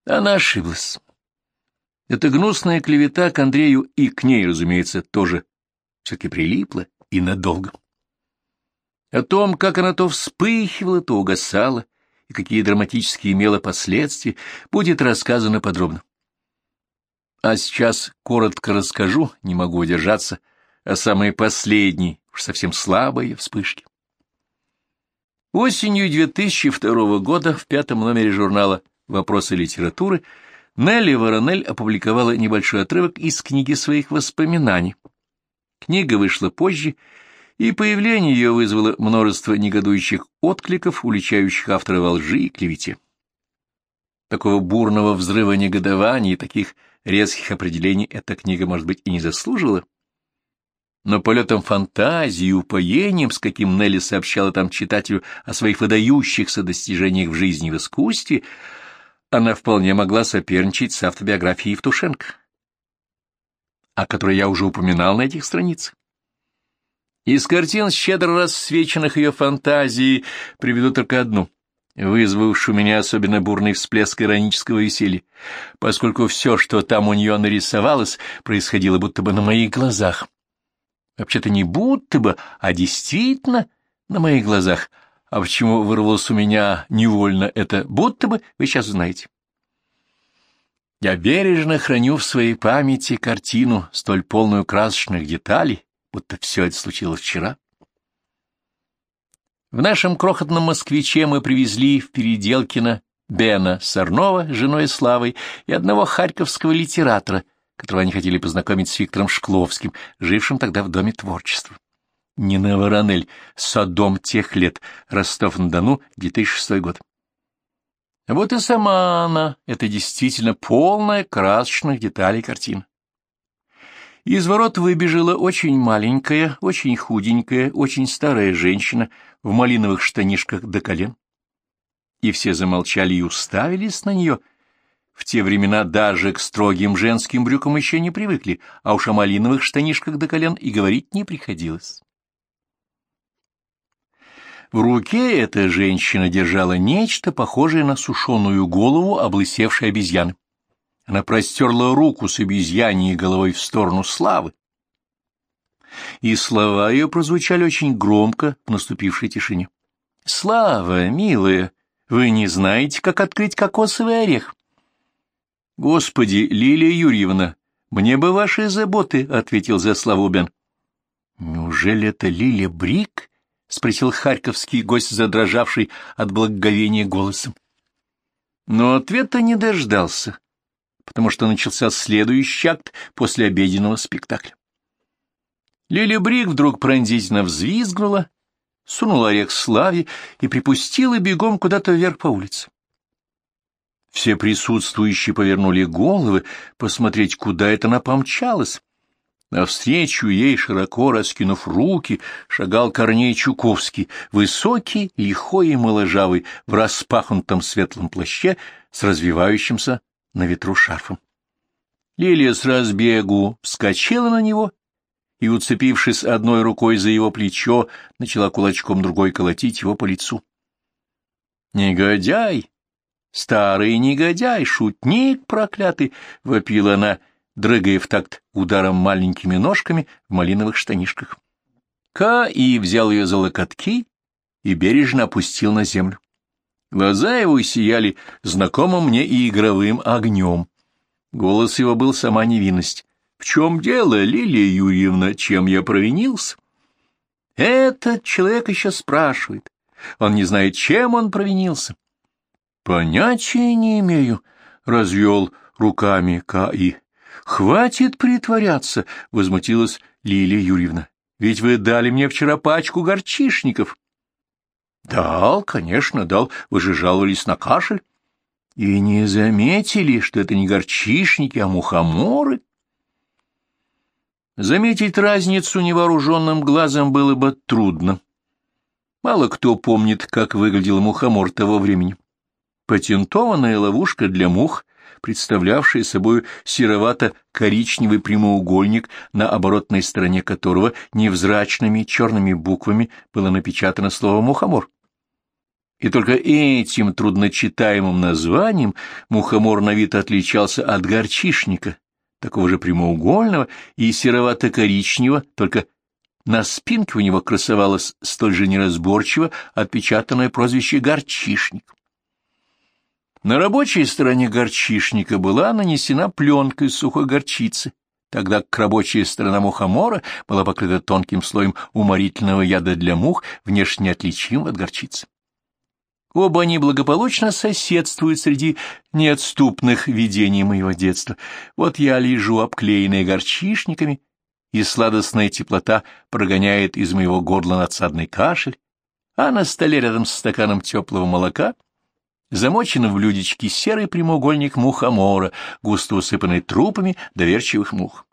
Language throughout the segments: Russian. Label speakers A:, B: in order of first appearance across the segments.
A: Она ошиблась. Эта гнусная клевета к Андрею и к ней, разумеется, тоже все-таки прилипла и надолго. О том, как она то вспыхивала, то угасала, и какие драматические имела последствия, будет рассказано подробно. А сейчас коротко расскажу, не могу удержаться, о самой последней, уж совсем слабой вспышке. Осенью 2002 года в 5-м номере журнала «Вопросы литературы» Нелли Воронель опубликовала небольшой отрывок из книги своих воспоминаний. Книга вышла позже, и появление ее вызвало множество негодующих откликов, уличающих автора во лжи и клевете. Такого бурного взрыва негодований и таких резких определений эта книга, может быть, и не заслуживала, но полетом фантазии и упоением, с каким Нелли сообщала там читателю о своих выдающихся достижениях в жизни и в искусстве, она вполне могла соперничать с автобиографией Евтушенко, о которой я уже упоминал на этих страницах. Из картин, щедро рассвеченных ее фантазией, приведу только одну, вызвавшую у меня особенно бурный всплеск иронического веселья, поскольку все, что там у нее нарисовалось, происходило будто бы на моих глазах. Вообще-то не будто бы, а действительно на моих глазах. А почему вырвалось у меня невольно это «будто бы», вы сейчас узнаете. Я бережно храню в своей памяти картину, столь полную красочных деталей, будто все это случилось вчера. В нашем крохотном москвиче мы привезли в Переделкино Бена Сорнова с женой Славой и одного харьковского литератора, которого они хотели познакомить с Виктором Шкловским, жившим тогда в Доме творчества. Нина Воронель, «Содом тех лет», Ростов-на-Дону, 2006 год. Вот и сама она, это действительно полная красочных деталей картина. Из ворот выбежала очень маленькая, очень худенькая, очень старая женщина в малиновых штанишках до колен. И все замолчали и уставились на нее. В те времена даже к строгим женским брюкам еще не привыкли, а уж о малиновых штанишках до колен и говорить не приходилось. В руке эта женщина держала нечто похожее на сушеную голову облысевшей обезьяны. Она простерла руку с обезьяньей головой в сторону Славы. И слова ее прозвучали очень громко в наступившей тишине. «Слава, милая, вы не знаете, как открыть кокосовый орех?» «Господи, Лилия Юрьевна, мне бы ваши заботы», — ответил за Славу Бен. «Неужели это Лиля Брик?» — спросил харьковский гость, задрожавший от благоговения голосом. Но ответа не дождался, потому что начался следующий акт после обеденного спектакля. Лиля Брик вдруг пронзительно взвизгнула, сунула орех Славе и припустила бегом куда-то вверх по улице. Все присутствующие повернули головы посмотреть, куда это она помчалась. Навстречу ей, широко раскинув руки, шагал Корней Чуковский, высокий, лихой и моложавый, в распахнутом светлом плаще с развивающимся на ветру шарфом. Лилия с разбегу вскочила на него и, уцепившись одной рукой за его плечо, начала кулачком другой колотить его по лицу. «Негодяй! Старый негодяй! Шутник проклятый!» — вопила она, дрыгая в такт ударом маленькими ножками в малиновых штанишках. Каи взял ее за локотки и бережно опустил на землю. Глаза его сияли знакомым мне и игровым огнем. Голос его был сама невинность. «В чем дело, Лилия Юрьевна, чем я провинился?» Этот человек еще спрашивает. Он не знает, чем он провинился. «Понятия не имею», — развел руками Каи. «Хватит притворяться», — возмутилась Лилия Юрьевна. «Ведь вы дали мне вчера пачку горчишников». «Дал, конечно, дал. Вы же жаловались на кашель». «И не заметили, что это не горчишники, а мухоморы?» Заметить разницу невооруженным глазом было бы трудно. Мало кто помнит, как выглядел мухомор того времени. Патентованная ловушка для мух, представлявшая собой серовато-коричневый прямоугольник, на оборотной стороне которого невзрачными черными буквами было напечатано слово «мухомор». И только этим трудночитаемым названием мухомор на вид отличался от горчишника, такого же прямоугольного и серовато-коричневого, только на спинке у него красовалось столь же неразборчиво отпечатанное прозвище «горчишник». На рабочей стороне горчишника была нанесена пленка из сухой горчицы, тогда как рабочая сторона мухомора была покрыта тонким слоем уморительного яда для мух, внешне отличимого от горчицы. Оба они благополучно соседствуют среди неотступных видений моего детства. Вот я лежу, обклеенный горчишниками, и сладостная теплота прогоняет из моего горла надсадный кашель, а на столе рядом с стаканом теплого молока замочен в блюдечке серый прямоугольник мухомора, густо усыпанный трупами доверчивых мух.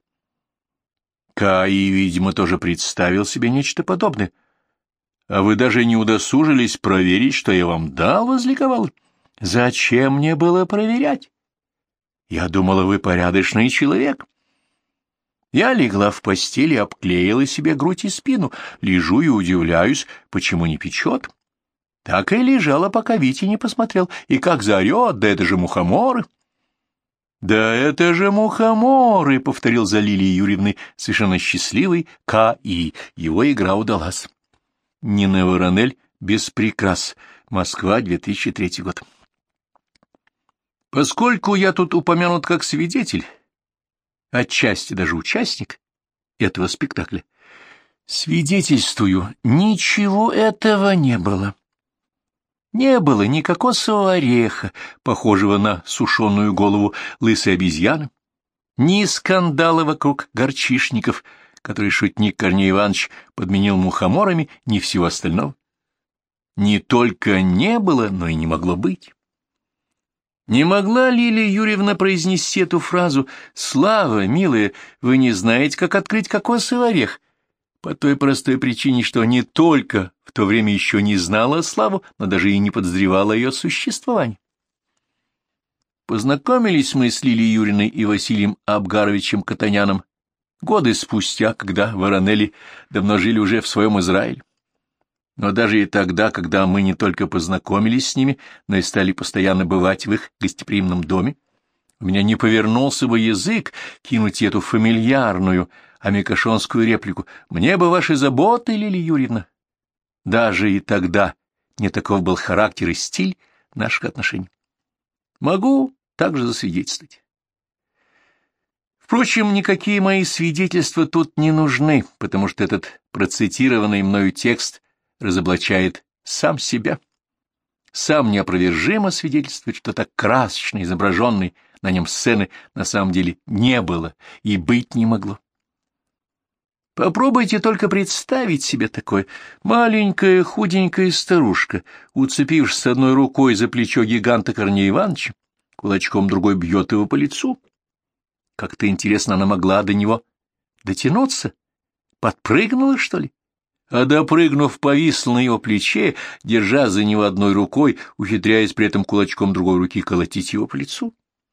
A: Каи, видимо, тоже представил себе нечто подобное. «А вы даже не удосужились проверить, что я вам дал?» — возликовал. «Зачем мне было проверять? Я думала, вы порядочный человек». Я легла в постели, обклеила себе грудь и спину, лежу и удивляюсь, почему не печет. Так и лежала, пока Витя не посмотрел, и как заорет: «Да это же мухоморы!» «Да это же мухоморы!» — повторил за Лилией Юрьевной совершенно счастливый К.И. Его игра удалась. Нина Воронель, «Без прикрас», Москва, 2003 год. Поскольку я тут упомянут как свидетель, отчасти даже участник этого спектакля, свидетельствую, ничего этого не было. Не было ни кокосового ореха, похожего на сушеную голову лысой обезьяны, ни скандала вокруг горчишников, который шутник Корней Иванович подменил мухоморами, ни всего остального. Не только не было, но и не могло быть. Не могла Лилия Юрьевна произнести эту фразу: «Слава, милая, вы не знаете, как открыть кокосовый орех», по той простой причине, что не только в то время еще не знала Славу, но даже и не подозревала ее существование. Познакомились мы с Лилией Юрьевной и Василием Абгаровичем Катаняном годы спустя, когда Воронели давно жили уже в своем Израиле. Но даже и тогда, когда мы не только познакомились с ними, но и стали постоянно бывать в их гостеприимном доме, у меня не повернулся бы язык кинуть эту фамильярную амикошонскую реплику: «Мне бы ваши заботы, Лилия Юрьевна». Даже и тогда не таков был характер и стиль наших отношений. Могу также засвидетельствовать. Впрочем, никакие мои свидетельства тут не нужны, потому что этот процитированный мною текст разоблачает сам себя. Сам неопровержимо свидетельствует, что так красочно изображенной на нем сцены на самом деле не было и быть не могло. Попробуйте только представить себе такое: маленькая худенькая старушка, уцепившись с одной рукой за плечо гиганта Корнея Ивановича, кулачком другой бьет его по лицу. Как-то интересно, она могла до него дотянуться? Подпрыгнула, что ли? А допрыгнув, повисла на его плече, держа за него одной рукой, ухитряясь при этом кулачком другой руки колотить его по лицу.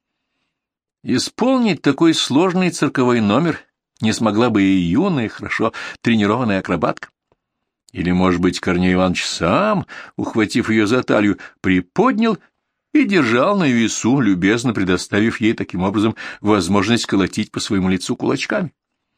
A: Исполнить такой сложный цирковой номер не смогла бы и юная, хорошо тренированная акробатка. Или, может быть, Корней Иванович сам, ухватив ее за талию, приподнял и держал на весу, любезно предоставив ей таким образом возможность колотить по своему лицу кулачками.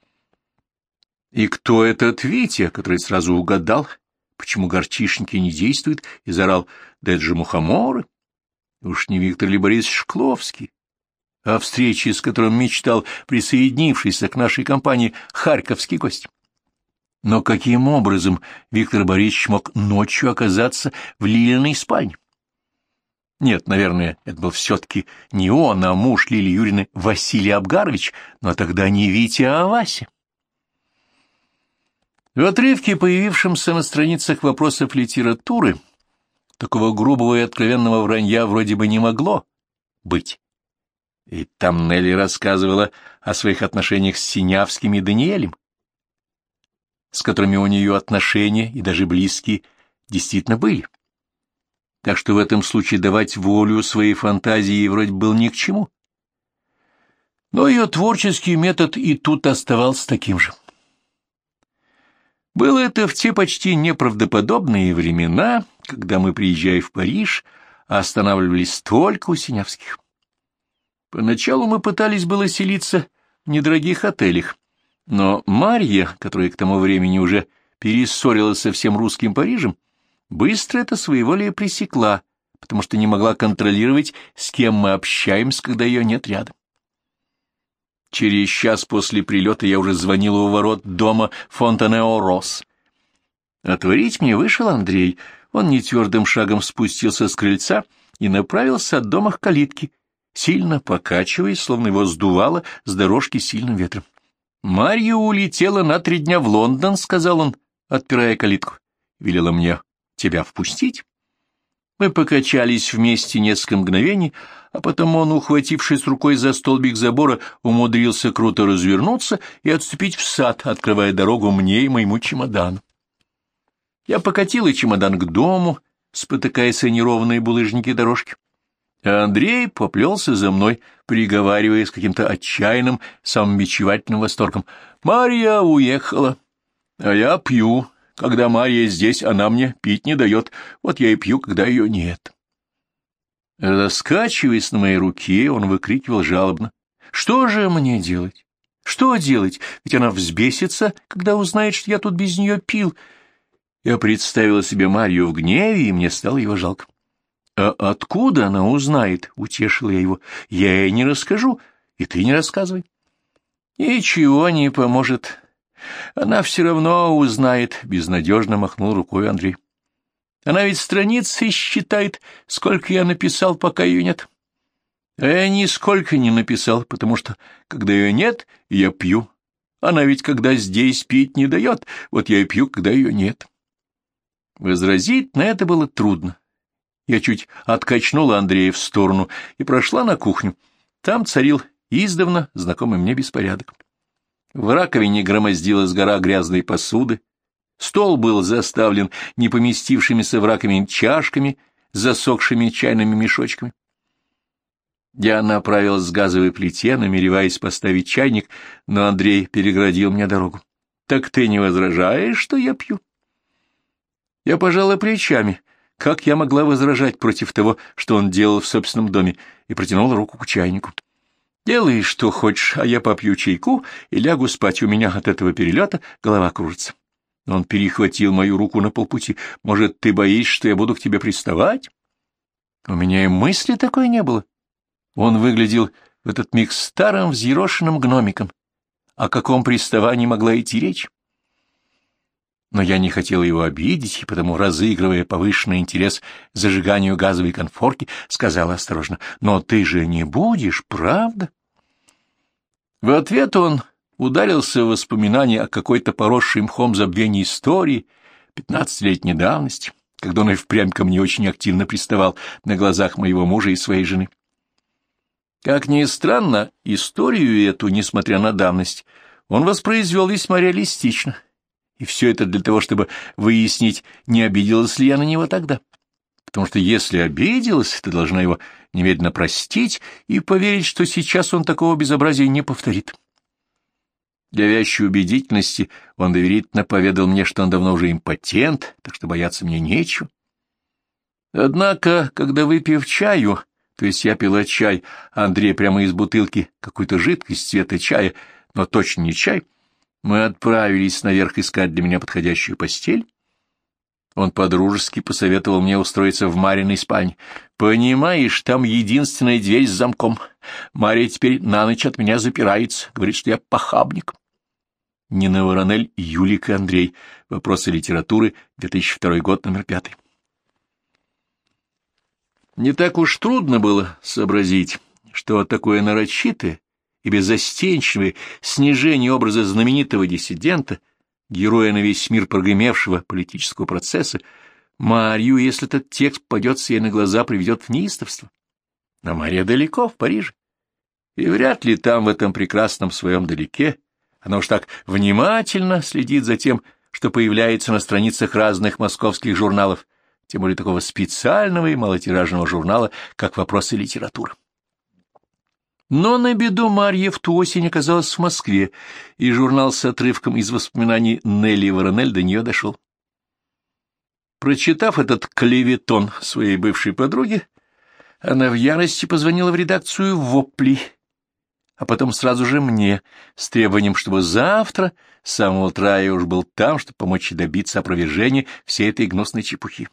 A: И кто этот Витя, который сразу угадал, почему горчишники не действуют, и заорал: «Да это же мухоморы!» Уж не Виктор ли Борисович Шкловский, о встрече с которым мечтал присоединившийся к нашей компании харьковский гость. Но каким образом Виктор Борисович мог ночью оказаться в Лилиной спальне? Нет, наверное, это был все-таки не он, а муж Лилии Юрьевны Василий Абгарович, но тогда не Витя, а Вася. В отрывке, появившемся на страницах вопросов литературы, такого грубого и откровенного вранья вроде бы не могло быть. И там Нелли рассказывала о своих отношениях с Синявским и Даниэлем, с которыми у нее отношения, и даже близкие, действительно были. Так что в этом случае давать волю своей фантазии вроде было ни к чему. Но ее творческий метод и тут оставался таким же. Было это в те почти неправдоподобные времена, когда мы, приезжая в Париж, останавливались только у Синявских. Поначалу мы пытались было селиться в недорогих отелях, но Марья, которая к тому времени уже перессорилась со всем русским Парижем, быстро это своеволие пресекла, потому что не могла контролировать, с кем мы общаемся, когда ее нет рядом. Через час после прилета я уже звонил у ворот дома Фонтанео-Росс. Отворить мне вышел Андрей. Он нетвердым шагом спустился с крыльца и направился от дома к калитке, сильно покачиваясь, словно его сдувало с дорожки сильным ветром. «Марья улетела на 3 дня в Лондон», — сказал он, отпирая калитку. «Велела мне тебя впустить». Мы покачались вместе несколько мгновений, а потом он, ухватившись рукой за столбик забора, умудрился круто развернуться и отступить в сад, открывая дорогу мне и моему чемодану. Я покатила чемодан к дому, спотыкаясь о неровные булыжники дорожки. А Андрей поплелся за мной, приговаривая с каким-то отчаянным, самобичевательным восторгом. «Марья уехала, а я пью. Когда Марья здесь, она мне пить не дает. Вот я и пью, когда ее нет». Раскачиваясь на моей руке, он выкрикивал жалобно: «Что же мне делать? Что делать? Ведь она взбесится, когда узнает, что я тут без нее пил». Я представила себе Марью в гневе, и мне стало его жалко. «А откуда она узнает?» — утешила я его. «Я ей не расскажу, и ты не рассказывай». «Ничего не поможет. Она все равно узнает», — безнадежно махнул рукой Андрей. «Она ведь страницы считает, сколько я написал, пока ее нет». «А я нисколько не написал, потому что, когда ее нет, я пью. Она ведь, когда здесь, пить не дает, вот я и пью, когда ее нет». Возразить на это было трудно. Я чуть откачнула Андрея в сторону и прошла на кухню. Там царил издавна знакомый мне беспорядок. В раковине громоздилась гора грязной посуды, стол был заставлен не поместившимися в раковине чашками, засохшими чайными мешочками. Я направилась к газовой плите, намереваясь поставить чайник, но Андрей переградил мне дорогу. «Так ты не возражаешь, что я пью?» Я пожала плечами. Как я могла возражать против того, что он делал в собственном доме, и протянула руку к чайнику. «Делай, что хочешь, а я попью чайку и лягу спать. У меня от этого перелета голова кружится». Он перехватил мою руку на полпути. «Может, ты боишься, что я буду к тебе приставать?» У меня и мысли такой не было. Он выглядел в этот миг старым взъерошенным гномиком. О каком приставании могла идти речь? Но я не хотела его обидеть, и потому, разыгрывая повышенный интерес к зажиганию газовой конфорки, сказала осторожно: «Но ты же не будешь, правда?» В ответ он ударился в воспоминания о какой-то поросшей мхом забвении истории 15-летней давности, когда он и впрямь ко мне очень активно приставал на глазах моего мужа и своей жены. Как ни странно, историю эту, несмотря на давность, он воспроизвел весьма реалистично. И все это для того, чтобы выяснить, не обиделась ли я на него тогда. Потому что если обиделась, ты должна его немедленно простить и поверить, что сейчас он такого безобразия не повторит. Для вящей убедительности он доверительно поведал мне, что он давно уже импотент, так что бояться мне нечего. Однако, когда, выпив чаю, то есть я пила чай, а Андрей прямо из бутылки какую-то жидкость цвета чая, но точно не чай, мы отправились наверх искать для меня подходящую постель. Он подружески посоветовал мне устроиться в Мариной спальне. «Понимаешь, там единственная дверь с замком. Мария теперь на ночь от меня запирается, говорит, что я похабник». Нина Воронель, Юлик и Андрей. Вопросы литературы, 2002 год, номер 5. Не так уж трудно было сообразить, что такое нарочитое и беззастенчивое снижение образа знаменитого диссидента, героя на весь мир прогремевшего политического процесса, Марью, если этот текст попадется ей на глаза, приведет в неистовство. Но Мария далеко, в Париже, и вряд ли там, в этом прекрасном своем далеке, она уж так внимательно следит за тем, что появляется на страницах разных московских журналов, тем более такого специального и малотиражного журнала, как «Вопросы литературы». Но на беду Марья в ту осень оказалась в Москве, и журнал с отрывком из воспоминаний Нелли Воронель до нее дошел. Прочитав этот клеветон своей бывшей подруге, она в ярости позвонила в редакцию «Вопли», а потом сразу же мне, с требованием, чтобы завтра с самого утра я уж был там, чтобы помочь ей добиться опровержения всей этой гнусной чепухи.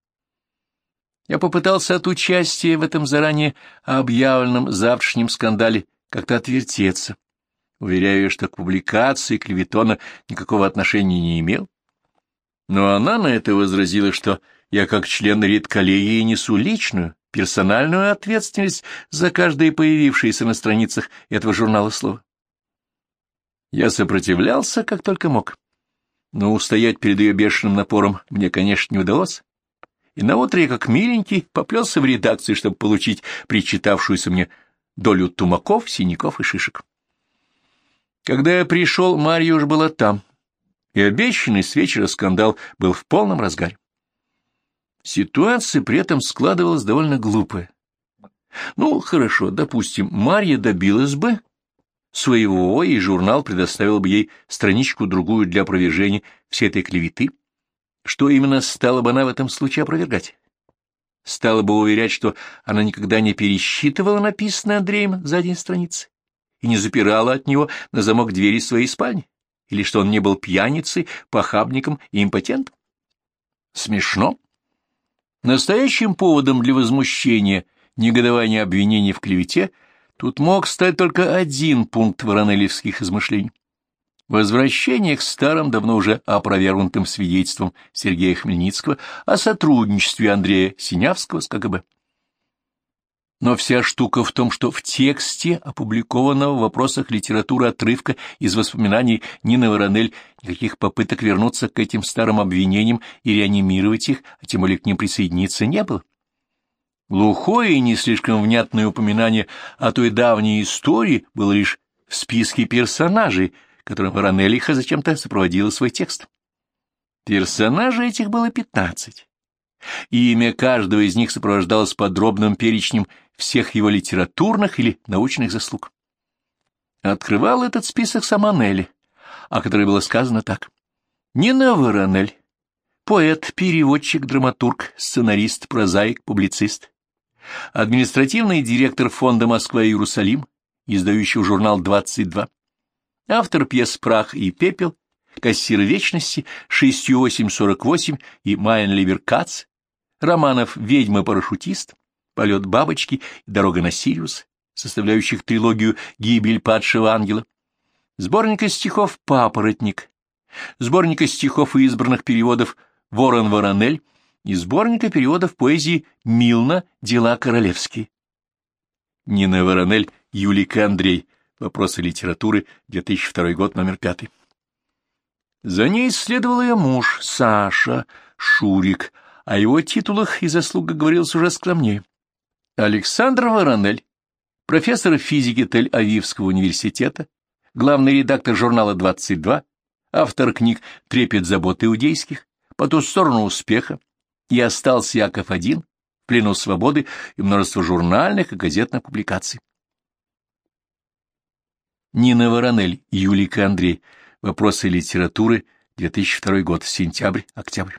A: Я попытался от участия в этом заранее объявленном завтрашнем скандале как-то отвертеться, уверяя, что к публикации клеветона никакого отношения не имел. Но она на это возразила, что я как член редколлегии несу личную, персональную ответственность за каждое появившееся на страницах этого журнала слово. Я сопротивлялся, как только мог, но устоять перед ее бешеным напором мне, конечно, не удалось, и наутро я, как миленький, поплелся в редакцию, чтобы получить причитавшуюся мне долю тумаков, синяков и шишек. Когда я пришел, Марья уж была там, и обещанный с вечера скандал был в полном разгаре. Ситуация при этом складывалась довольно глупая. Ну, хорошо, допустим, Марья добилась бы своего, и журнал предоставил бы ей страничку-другую для опровержения всей этой клеветы. Что именно стала бы она в этом случае опровергать? Стала бы уверять, что она никогда не пересчитывала написанное Андреем за день страницы и не запирала от него на замок двери своей спальни, или что он не был пьяницей, похабником и импотентом? Смешно. Настоящим поводом для возмущения, негодования, обвинений в клевете тут мог стать только один пункт воронелевских измышлений. Возвращение к старым, давно уже опровергнутым свидетельствам Сергея Хмельницкого о сотрудничестве Андрея Синявского с КГБ. Но вся штука в том, что в тексте, опубликованного в вопросах литературы отрывка из воспоминаний Нины Воронель, никаких попыток вернуться к этим старым обвинениям и реанимировать их, а тем более к ним присоединиться, не было. Глухое и не слишком внятное упоминание о той давней истории было лишь в списке персонажей, которым Воронелиха зачем-то сопроводила свой текст. Персонажей этих было 15, и имя каждого из них сопровождалось подробным перечнем всех его литературных или научных заслуг. Открывал этот список сама Нелли, о которой было сказано так. Нина Воронель, поэт, переводчик, драматург, сценарист, прозаик, публицист, административный директор фонда «Москва-Иерусалим», издающего журнал «22», автор пьес «Прах и пепел», «Кассир вечности», «6-8-48» и «Майнливер Кац», романов «Ведьма-парашютист», «Полет бабочки» и «Дорога на Сириус», составляющих трилогию «Гибель падшего ангела», сборника стихов «Папоротник», сборника стихов и избранных переводов «Ворон Воронель» и сборника переводов поэзии Милна «Дела королевские». Нина Воронель, Юлика Андрей. Вопросы литературы, 2002 год, номер 5. За ней следовал ее муж, Саша, Шурик. О его титулах и заслугах говорилось уже скромнее. Александр Воронель, профессор физики Тель-Авивского университета, главный редактор журнала «22», автор книг «Трепет забот иудейских», «По ту сторону успеха» и «Остался Яков один», «В плену свободы» и множество журнальных и газетных публикаций. Нина Воронель, Юлика Андрей. Вопросы литературы, 2002 год, сентябрь-октябрь.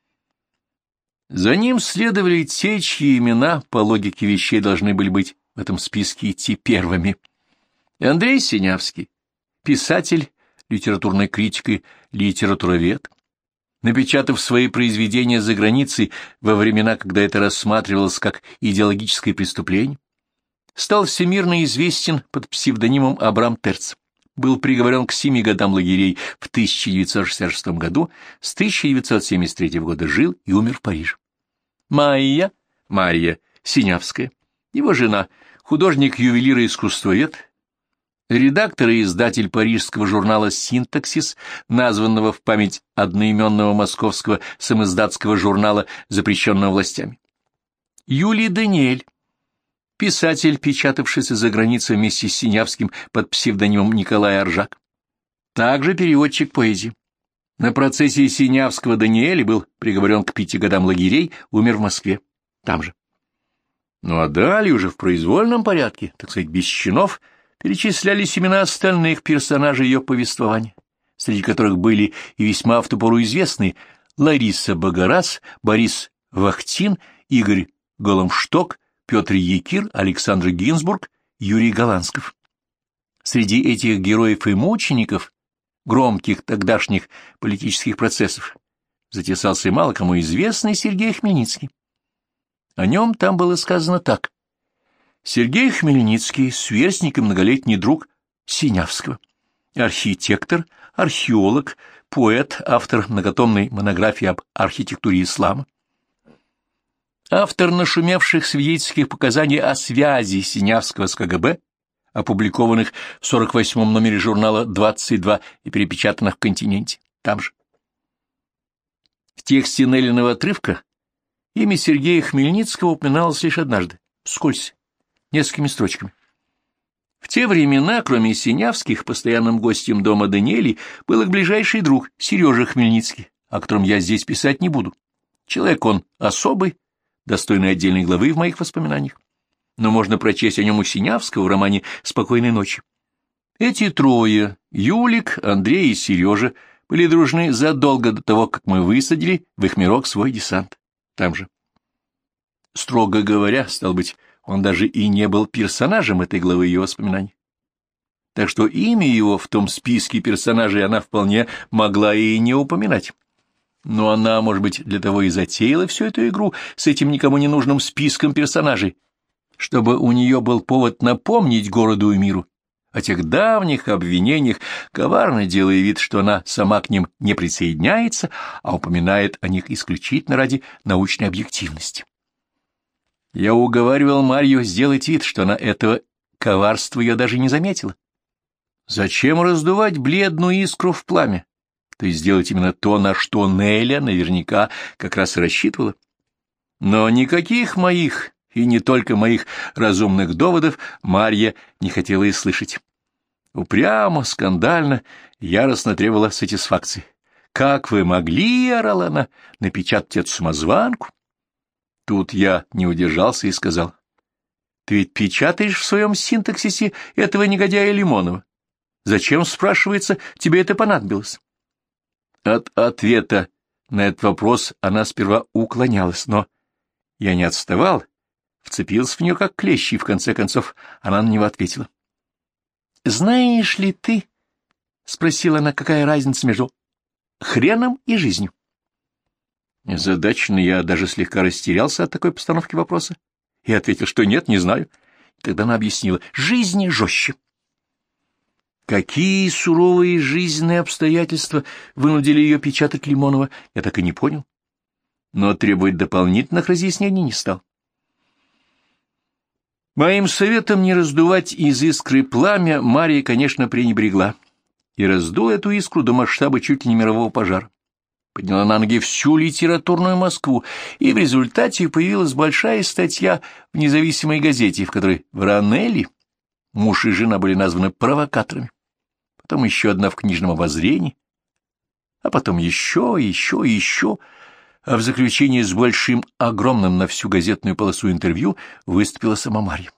A: За ним следовали те, чьи имена, по логике вещей, должны были быть в этом списке идти первыми. Андрей Синявский, писатель, литературный критик и литературовед, напечатав свои произведения за границей во времена, когда это рассматривалось как идеологическое преступление, стал всемирно известен под псевдонимом Абрам Терц, был приговорен к 7 годам лагерей в 1966 году, с 1973 года жил и умер в Париже. Марья Синявская, его жена, художник-ювелир и искусствовед, редактор и издатель парижского журнала «Синтаксис», названного в память одноименного московского самиздатского журнала, запрещенного властями. Юлий Даниэль, писатель, печатавшийся за границей вместе с Синявским под псевдонимом Николай Оржак. Также переводчик поэзии. На процессе Синявского Даниэля был приговорен к 5 годам лагерей, умер в Москве. Там же. Ну а далее уже в произвольном порядке, так сказать, без чинов, перечислялись имена остальных персонажей ее повествования, среди которых были и весьма в ту пору известные Лариса Богораз, Борис Вахтин, Игорь Голомшток, Петр Якир, Александр Гинзбург, Юрий Голландсков. Среди этих героев и мучеников громких тогдашних политических процессов затесался и мало кому известный Сергей Хмельницкий. О нем там было сказано так. Сергей Хмельницкий, сверстник и многолетний друг Синявского, архитектор, археолог, поэт, автор многотомной монографии об архитектуре ислама, автор нашумевших свидетельских показаний о связи Синявского с КГБ, опубликованных в 48-м номере журнала «22» и перепечатанных в «Континенте», там же. В тексте Неллиного отрывка имя Сергея Хмельницкого упоминалось лишь однажды, вскользь, несколькими строчками. В те времена, кроме Синявских, постоянным гостем дома Даниэли был их ближайший друг Сережа Хмельницкий, о котором я здесь писать не буду. Человек он особый, достойный отдельной главы в моих воспоминаниях, но можно прочесть о нем у Синявского в романе «Спокойной ночи». Эти трое, Юлик, Андрей и Сережа, были дружны задолго до того, как мы высадили в их мирок свой десант. Там же. Строго говоря, стал быть, он даже и не был персонажем этой главы ее воспоминаний. Так что имя его в том списке персонажей она вполне могла и не упоминать. Но она, может быть, для того и затеяла всю эту игру с этим никому не нужным списком персонажей, чтобы у нее был повод напомнить городу и миру о тех давних обвинениях, коварно делая вид, что она сама к ним не присоединяется, а упоминает о них исключительно ради научной объективности. Я уговаривал Марью сделать вид, что она этого коварства ее даже не заметила. Зачем раздувать бледную искру в пламя? То есть сделать именно то, на что Неля наверняка как раз и рассчитывала. Но никаких моих, и не только моих разумных доводов, Марья не хотела и слышать. Упрямо, скандально, яростно требовала сатисфакции. «Как вы могли, — орала она, — напечатать эту самозванку?» Тут я не удержался и сказал: «Ты ведь печатаешь в своем синтаксисе этого негодяя Лимонова. Зачем, спрашивается, тебе это понадобилось?» От ответа на этот вопрос она сперва уклонялась, но я не отставал, вцепился в нее как клещ, и в конце концов она на него ответила. «Знаешь ли ты, — спросила она, — какая разница между хреном и жизнью?» Озадаченный я даже слегка растерялся от такой постановки вопроса и ответил, что нет, не знаю. И тогда она объяснила: жизнь жестче. Какие суровые жизненные обстоятельства вынудили ее печатать Лимонова, я так и не понял, но требовать дополнительных разъяснений не стал. Моим советом не раздувать из искры пламя Мария, конечно, пренебрегла и раздула эту искру до масштаба чуть ли не мирового пожара. Подняла на ноги всю литературную Москву, и в результате появилась большая статья в независимой газете, в которой в Ранелли муж и жена были названы провокаторами, потом еще одна в книжном обозрении, а потом еще, а в заключении с большим, огромным на всю газетную полосу интервью выступила сама Марья.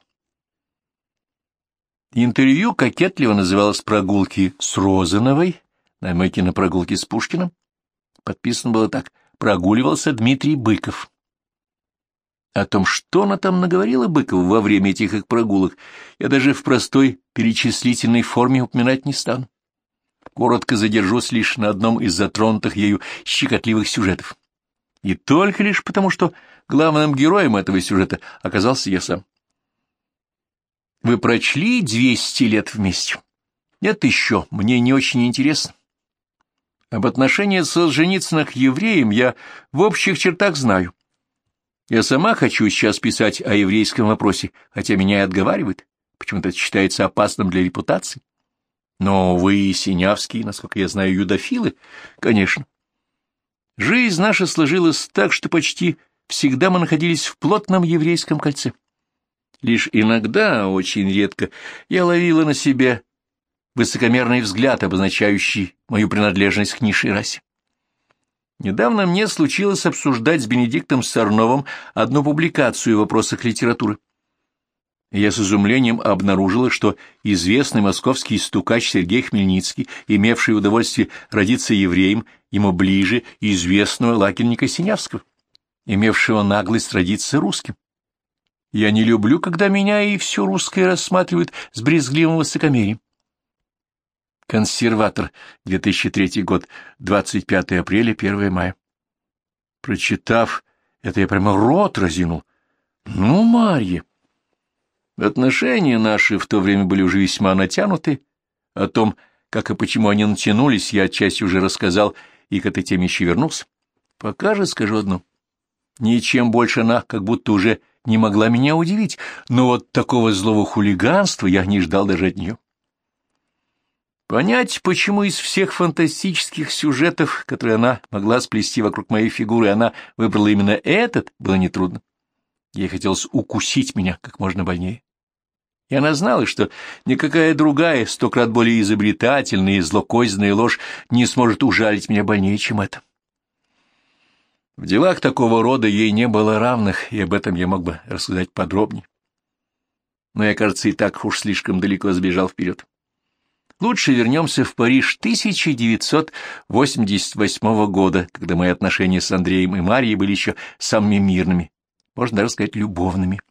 A: Интервью кокетливо называлось «Прогулки с Розановой», намеки на прогулки с Пушкиным. Подписано было так: «Прогуливался Дмитрий Быков». О том, что она там наговорила Быкову во время этих их прогулок, я даже в простой перечислительной форме упоминать не стану. Коротко задержусь лишь на одном из затронутых ею щекотливых сюжетов. И только лишь потому, что главным героем этого сюжета оказался я сам. Вы прочли «200 лет вместе»? Нет еще, мне не очень интересно. Об отношении Солженицына к евреям я в общих чертах знаю. Я сама хочу сейчас писать о еврейском вопросе, хотя меня и отговаривают, почему-то это считается опасным для репутации. Но вы, Синявский, насколько я знаю, юдофилы, конечно. Жизнь наша сложилась так, что почти всегда мы находились в плотном еврейском кольце. Лишь иногда, очень редко, я ловила на себе высокомерный взгляд, обозначающий мою принадлежность к низшей расе. Недавно мне случилось обсуждать с Бенедиктом Сорновым одну публикацию в вопросах литературы. Я с изумлением обнаружила, что известный московский стукач Сергей Хмельницкий, имевший удовольствие родиться евреем, ему ближе известного лакельника Синявского, имевшего наглость родиться русским. Я не люблю, когда меня и все русское рассматривают с брезгливым высокомерием. Консерватор, 2003 год, 25 апреля, 1 мая. Прочитав это, я прямо рот разинул. Ну, Марья! Отношения наши в то время были уже весьма натянуты. О том, как и почему они натянулись, я отчасти уже рассказал и к этой теме еще вернулся. Пока же скажу одно. Ничем больше она как будто уже не могла меня удивить, но вот такого злого хулиганства я не ждал даже от нее. Понять, почему из всех фантастических сюжетов, которые она могла сплести вокруг моей фигуры, она выбрала именно этот, было нетрудно. Ей хотелось укусить меня как можно больнее. И она знала, что никакая другая, 100 крат более изобретательная и злокозненная ложь не сможет ужалить меня больнее, чем это. В делах такого рода ей не было равных, и об этом я мог бы рассказать подробнее. Но я, кажется, и так уж слишком далеко сбежал вперед. Лучше вернемся в Париж 1988 года, когда мои отношения с Андреем и Марьей были еще самыми мирными, можно даже сказать, любовными.